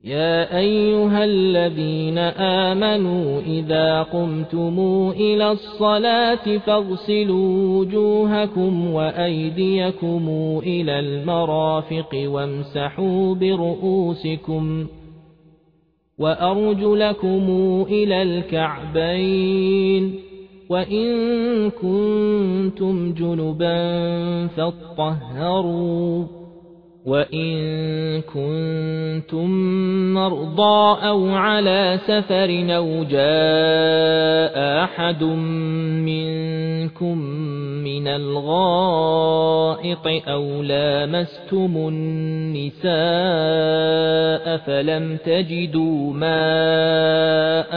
يا أيها الذين آمنوا إذا قمتم إلى الصلاة فاغسلوا وجوهكم وأيديكم إلى المرافق وامسحوا برؤوسكم وأرجلكم إلى الكعبين وإن كنتم جنبا فاطهروا وإن كنتم مرضى أو على سفر أو جاء أحد منكم من الغائط أو لامستم النساء فلم تجدوا ماء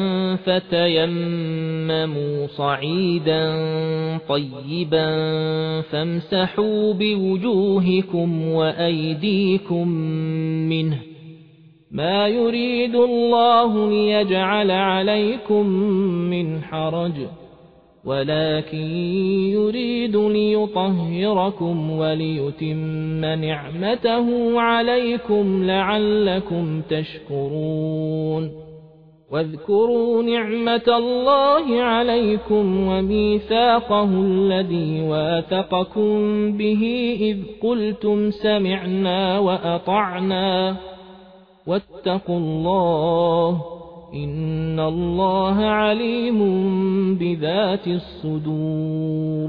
فتيمموا صعيدا طيبا فامسحوا بوجوهكم وأيديكم منه ما يريد الله ليجعل عليكم من حرج ولكن يريد ليطهركم وليتم نعمته عليكم لعلكم تشكرون واذكروا نعمة الله عليكم وميثاقه الذي واثقكم به إذ قلتم سمعنا وأطعنا واتقوا الله إن الله عليم بذات الصدور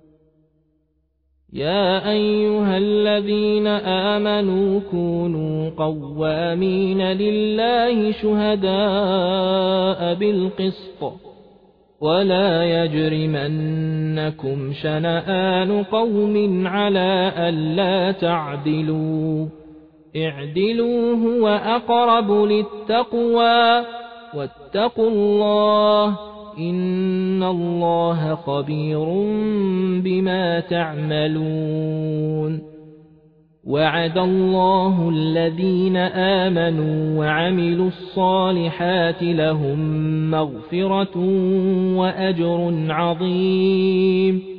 يا أيها الذين آمنوا كونوا قوامين لله شهداء بالقسط ولا يجرمنكم شنآن قوم على ألا تعدلوا اعدلوا هو أقرب للتقوى واتقوا الله إن الله خبير بما تعملون وعد الله الذين آمنوا وعملوا الصالحات لهم مغفرة وأجر عظيم